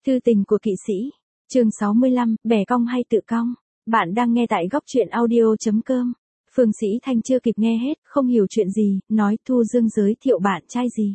Thư tình của kỵ sĩ. Chương 65, bẻ cong hay tự cong. Bạn đang nghe tại góc truyện audio.com. Phương Sĩ Thanh chưa kịp nghe hết, không hiểu chuyện gì, nói Thu Dương giới thiệu bạn trai gì.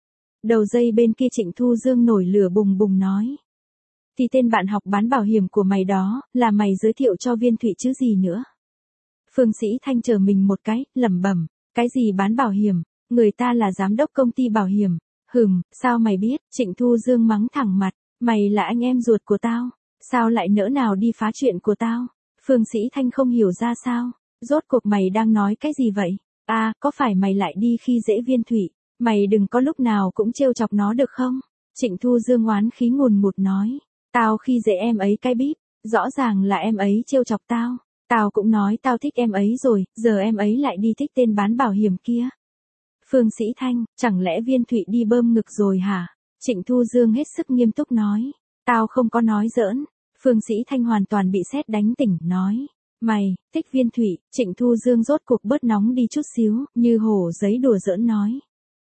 Đầu dây bên kia Trịnh Thu Dương nổi lửa bùng bùng nói. Thì tên bạn học bán bảo hiểm của mày đó, là mày giới thiệu cho Viên Thụy chứ gì nữa. Phương Sĩ Thanh chờ mình một cái, lẩm bẩm, cái gì bán bảo hiểm, người ta là giám đốc công ty bảo hiểm. Sao mày biết? Trịnh Thu Dương mắng thẳng mặt, mày là anh em ruột của tao, sao lại nỡ nào đi phá chuyện của tao? Phương Sĩ Thanh không hiểu ra sao, rốt cuộc mày đang nói cái gì vậy? Có phải mày lại đi khi dễ Viên Thụy? Mày đừng có lúc nào cũng trêu chọc nó được không? Trịnh Thu Dương oán khí ngùn ngụt nói, tao khi dễ em ấy cái bíp, rõ ràng là em ấy trêu chọc tao. Tao cũng nói tao thích em ấy rồi, giờ em ấy lại đi thích tên bán bảo hiểm kia. Phương Sĩ Thanh, chẳng lẽ Viên Thụy đi bơm ngực rồi hả? Trịnh Thu Dương hết sức nghiêm túc nói. Tao không có nói giỡn. Phương Sĩ Thanh hoàn toàn bị sét đánh tỉnh, nói. Mày, thích Viên Thụy. Trịnh Thu Dương rốt cuộc bớt nóng đi chút xíu, như hổ giấy đùa giỡn nói.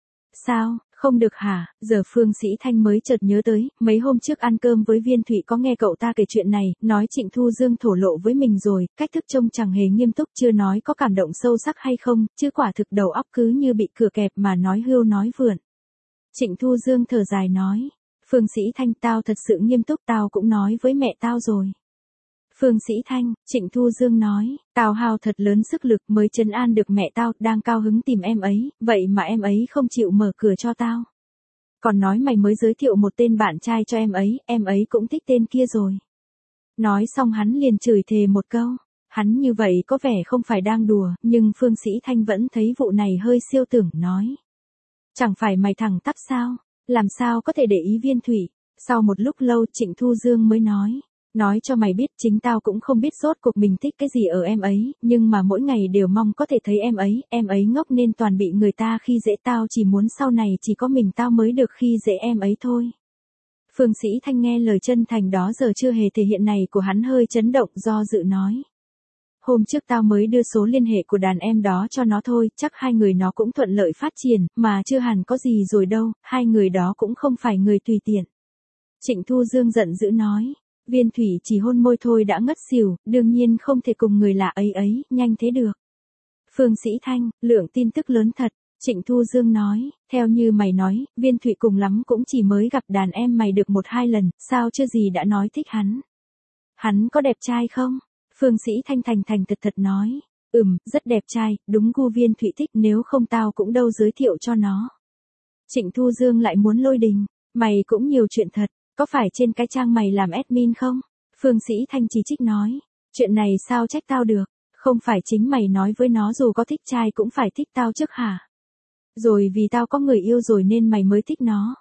Sao, không được hả? Giờ Phương Sĩ Thanh mới chợt nhớ tới, mấy hôm trước ăn cơm với Viên Thụy có nghe cậu ta kể chuyện này, nói Trịnh Thu Dương thổ lộ với mình rồi, cách thức trông chẳng hề nghiêm túc, chưa nói có cảm động sâu sắc hay không, chứ quả thực đầu óc cứ như bị cửa kẹp mà nói hưu nói vượn. Trịnh Thu Dương thở dài nói, Phương Sĩ Thanh, tao thật sự nghiêm túc, tao cũng nói với mẹ tao rồi. Phương Sĩ Thanh, Trịnh Thu Dương nói, tao hao thật lớn sức lực mới trấn an được mẹ tao, đang cao hứng tìm em ấy, vậy mà em ấy không chịu mở cửa cho tao. Còn nói mày mới giới thiệu một tên bạn trai cho em ấy cũng thích tên kia rồi. Nói xong hắn liền chửi thề một câu, hắn như vậy có vẻ không phải đang đùa, nhưng Phương Sĩ Thanh vẫn thấy vụ này hơi siêu tưởng, nói. Chẳng phải mày thẳng tắp sao, làm sao có thể để ý Viên Thụy. Sau một lúc lâu Trịnh Thu Dương mới nói cho mày biết chính tao cũng không biết rốt cuộc mình thích cái gì ở em ấy, nhưng mà mỗi ngày đều mong có thể thấy em ấy ngốc nên toàn bị người ta khi dễ, tao chỉ muốn sau này chỉ có mình tao mới được khi dễ em ấy thôi. Phương Sĩ Thanh nghe lời chân thành đó giờ chưa hề thể hiện này của hắn hơi chấn động, do dự nói. Hôm trước tao mới đưa số liên hệ của đàn em đó cho nó thôi, chắc hai người nó cũng thuận lợi phát triển, mà chưa hẳn có gì rồi đâu, hai người đó cũng không phải người tùy tiện. Trịnh Thu Dương giận dữ nói. Viên Thụy chỉ hôn môi thôi đã ngất xỉu, đương nhiên không thể cùng người lạ ấy nhanh thế được. Phương Sĩ Thanh, lượng tin tức lớn thật. Trịnh Thu Dương nói, theo như mày nói, Viên Thụy cùng lắm cũng chỉ mới gặp đàn em mày được 1-2 lần, sao chưa gì đã nói thích hắn. Hắn có đẹp trai không? Phương Sĩ Thanh thành thật nói, rất đẹp trai, đúng gu Viên Thụy thích, nếu không tao cũng đâu giới thiệu cho nó. Trịnh Thu Dương lại muốn lôi đình, mày cũng nhiều chuyện thật. Có phải trên cái trang mày làm admin không? Phương Sĩ Thanh chỉ trích nói. Chuyện này sao trách tao được? Không phải chính mày nói với nó dù có thích trai cũng phải thích tao trước hả? Rồi vì tao có người yêu rồi nên mày mới thích nó.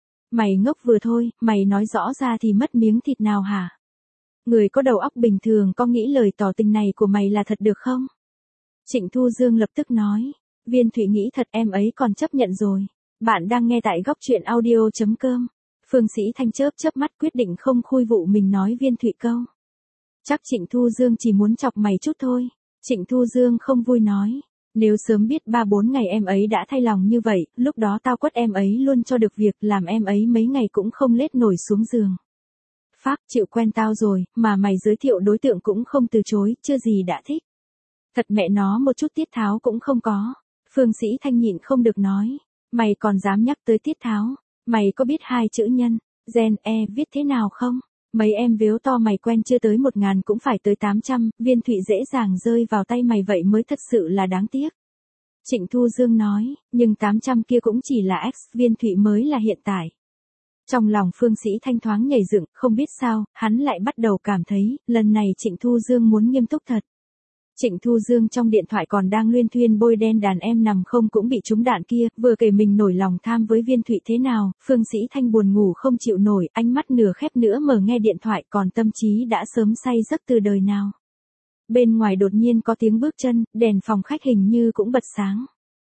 Mày ngốc vừa thôi, mày nói rõ ra thì mất miếng thịt nào hả? Người có đầu óc bình thường có nghĩ lời tỏ tình này của mày là thật được không? Trịnh Thu Dương lập tức nói. Viên Thụy nghĩ thật, em ấy còn chấp nhận rồi. Bạn đang nghe tại góc truyện audio.com. Phương Sĩ Thanh chớp mắt quyết định không khui vụ mình nói Viên Thụy câu. Chắc Trịnh Thu Dương chỉ muốn chọc mày chút thôi. Trịnh Thu Dương không vui nói. Nếu sớm biết 3-4 ngày em ấy đã thay lòng như vậy, lúc đó tao quất em ấy luôn cho được việc, làm em ấy mấy ngày cũng không lết nổi xuống giường. Pháp chịu quen tao rồi, mà mày giới thiệu đối tượng cũng không từ chối, chưa gì đã thích. Thật mẹ nó một chút tiết tháo cũng không có. Phương Sĩ Thanh nhịn không được nói. Mày còn dám nhắc tới tiết tháo. Mày có biết 2 chữ nhân, gen, viết thế nào không? Mấy em vếu to mày quen chưa tới 1.000 cũng phải tới 800, Viên Thụy dễ dàng rơi vào tay mày vậy mới thật sự là đáng tiếc. Trịnh Thu Dương nói, nhưng 800 kia cũng chỉ là X, Viên Thụy mới là hiện tại. Trong lòng Phương Sĩ Thanh thoáng nhảy dựng, không biết sao, hắn lại bắt đầu cảm thấy, lần này Trịnh Thu Dương muốn nghiêm túc thật. Trịnh Thu Dương trong điện thoại còn đang luyên thuyên bôi đen đàn em nằm không cũng bị trúng đạn kia, vừa kể mình nổi lòng tham với Viên Thụy thế nào, Phương Sĩ Thanh buồn ngủ không chịu nổi, ánh mắt nửa khép nửa mở nghe điện thoại, còn tâm trí đã sớm say giấc từ đời nào. Bên ngoài đột nhiên có tiếng bước chân, đèn phòng khách hình như cũng bật sáng.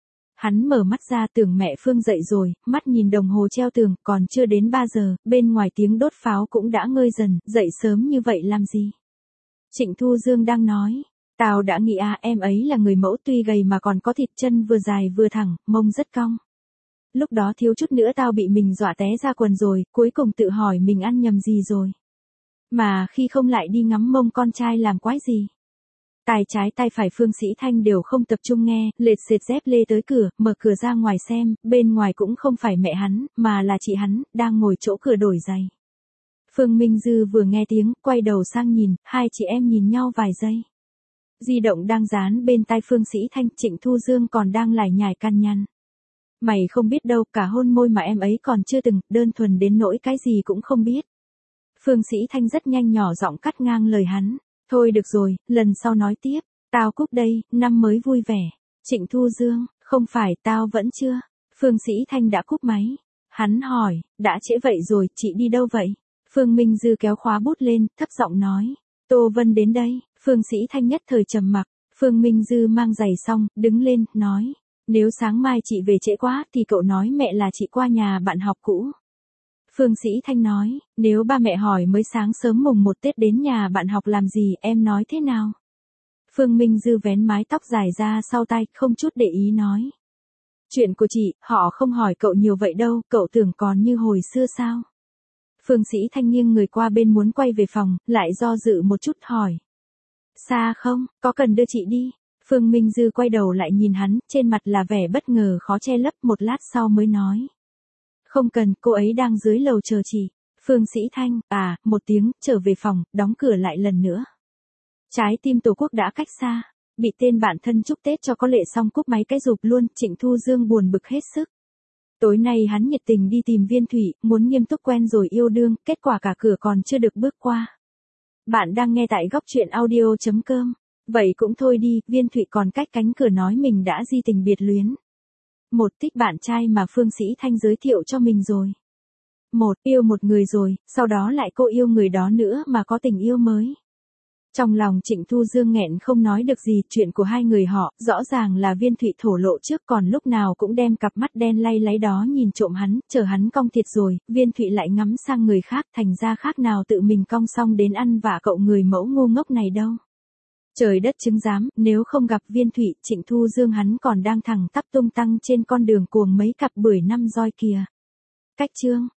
Hắn mở mắt ra, tưởng mẹ Phương dậy rồi, mắt nhìn đồng hồ treo tường, còn chưa đến 3 giờ, bên ngoài tiếng đốt pháo cũng đã ngơi dần, dậy sớm như vậy làm gì? Trịnh Thu Dương đang nói. Tao đã nghĩ em ấy là người mẫu, tuy gầy mà còn có thịt, chân vừa dài vừa thẳng, mông rất cong. Lúc đó thiếu chút nữa tao bị mình dọa té ra quần rồi, cuối cùng tự hỏi mình ăn nhầm gì rồi. Mà khi không lại đi ngắm mông con trai làm quái gì. Tai trái tai phải Phương Sĩ Thanh đều không tập trung nghe, lệt xệt dép lê tới cửa, mở cửa ra ngoài xem, bên ngoài cũng không phải mẹ hắn, mà là chị hắn, đang ngồi chỗ cửa đổi giày. Phương Minh Dư vừa nghe tiếng, quay đầu sang nhìn, hai chị em nhìn nhau vài giây. Di động đang dán bên tai Phương Sĩ Thanh, Trịnh Thu Dương còn đang lải nhải căn nhằn. Mày không biết đâu, cả hôn môi mà em ấy còn chưa từng, đơn thuần đến nỗi cái gì cũng không biết. Phương Sĩ Thanh rất nhanh nhỏ giọng cắt ngang lời hắn. Thôi được rồi, lần sau nói tiếp. Tao cúp đây, năm mới vui vẻ. Trịnh Thu Dương, không phải tao vẫn chưa. Phương Sĩ Thanh đã cúp máy. Hắn hỏi, đã trễ vậy rồi, chị đi đâu vậy? Phương Minh Dư kéo khóa bút lên, thấp giọng nói. Tô Vân đến đây. Phương Sĩ Thanh nhất thời trầm mặc. Phương Minh Dư mang giày xong, đứng lên, nói. Nếu sáng mai chị về trễ quá thì cậu nói mẹ là chị qua nhà bạn học cũ. Phương Sĩ Thanh nói, nếu ba mẹ hỏi mới sáng sớm mùng 1 Tết đến nhà bạn học làm gì em nói thế nào? Phương Minh Dư vén mái tóc dài ra sau tai, không chút để ý nói. Chuyện của chị, họ không hỏi cậu nhiều vậy đâu, cậu tưởng còn như hồi xưa sao? Phương Sĩ Thanh nghiêng người qua bên muốn quay về phòng, lại do dự một chút hỏi. Xa không, có cần đưa chị đi? Phương Minh Dư quay đầu lại nhìn hắn, trên mặt là vẻ bất ngờ khó che lấp, một lát sau mới nói. Không cần, cô ấy đang dưới lầu chờ chị. Phương Sĩ Thanh, một tiếng, trở về phòng, đóng cửa lại lần nữa. Trái tim Tổ quốc đã cách xa, bị tên bạn thân chúc Tết cho có lệ xong cúp máy cái rụp luôn, Trịnh Thu Dương buồn bực hết sức. Tối nay hắn nhiệt tình đi tìm Viên Thụy, muốn nghiêm túc quen rồi yêu đương, kết quả cả cửa còn chưa được bước qua. Bạn đang nghe tại góc truyện audio.com. Vậy cũng thôi đi, Viên Thụy còn cách cánh cửa nói mình đã di tình biệt luyến. Một, thích bạn trai mà Phương Sĩ Thanh giới thiệu cho mình rồi. Một, yêu một người rồi, sau đó lại cô yêu người đó nữa mà có tình yêu mới. Trong lòng Trịnh Thu Dương nghẹn không nói được gì, chuyện của hai người họ, rõ ràng là Viên Thụy thổ lộ trước, còn lúc nào cũng đem cặp mắt đen lay láy đó nhìn trộm hắn, chờ hắn cong thịt rồi, Viên Thụy lại ngắm sang người khác, thành ra khác nào tự mình cong xong đến ăn vạ cậu người mẫu ngu ngốc này đâu. Trời đất chứng giám, nếu không gặp Viên Thụy, Trịnh Thu Dương hắn còn đang thẳng tắp tung tăng trên con đường cuồng mấy cặp bưởi năm roi kìa. Cách chương